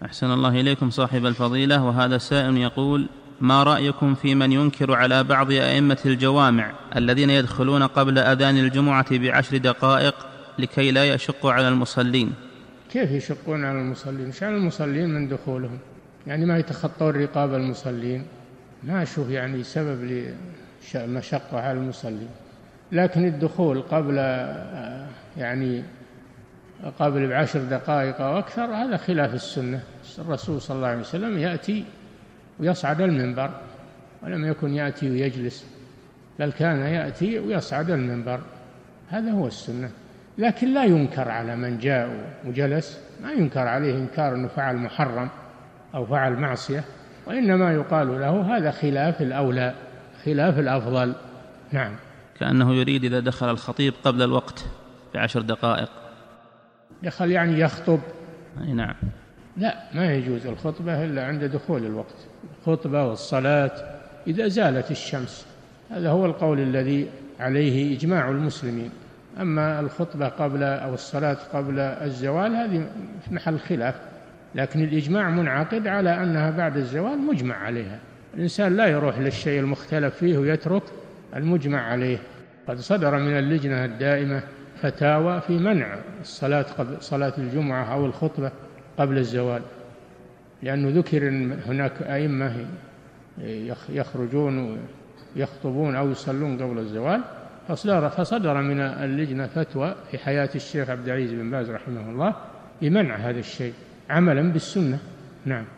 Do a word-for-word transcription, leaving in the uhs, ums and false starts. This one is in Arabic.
أحسن الله إليكم صاحب الفضيلة. وهذا سائل يقول: ما رأيكم في من ينكر على بعض أئمة الجوامع الذين يدخلون قبل أذان الجمعة بعشر دقائق لكي لا يشقوا على المصلين؟ كيف يشقون على المصلين؟ مش على المصلين من دخولهم، يعني ما يتخطون رقاب المصلين، ما أشوف يعني سبب لمشقة على المصلين. لكن الدخول قبل يعني قبل بعشر دقائق أو أكثر هذا خلاف السنة. الرسول صلى الله عليه وسلم يأتي ويصعد المنبر، ولم يكن يأتي ويجلس، بل كان يأتي ويصعد المنبر، هذا هو السنة. لكن لا ينكر على من جاء وجلس، ما ينكر عليه إنكار أنه فعل محرم أو فعل معصية، وإنما يقال له هذا خلاف الأولى، خلاف الأفضل. نعم. كأنه يريد إذا دخل الخطيب قبل الوقت بعشر دقائق دخل يعني يخطب. أي نعم. لا، ما يجوز الخطبة إلا عند دخول الوقت، الخطبة والصلاة إذا زالت الشمس، هذا هو القول الذي عليه إجماع المسلمين. أما الخطبة قبل أو الصلاة قبل الزوال هذه في محل خلاف، لكن الإجماع منعقد على أنها بعد الزوال مجمع عليها. الإنسان لا يروح للشيء المختلف فيه ويترك المجمع عليه. قد صدر من اللجنة الدائمة فتاوى في منع الصلاة قبل صلاة الجمعة أو الخطبة قبل الزوال، لأنه ذكر إن هناك أئمة يخرجون ويخطبون أو يصلون قبل الزوال، فصدر من اللجنة فتوى في حياة الشيخ عبد العزيز بن باز رحمه الله بمنع هذا الشيء عملا بالسنة. نعم.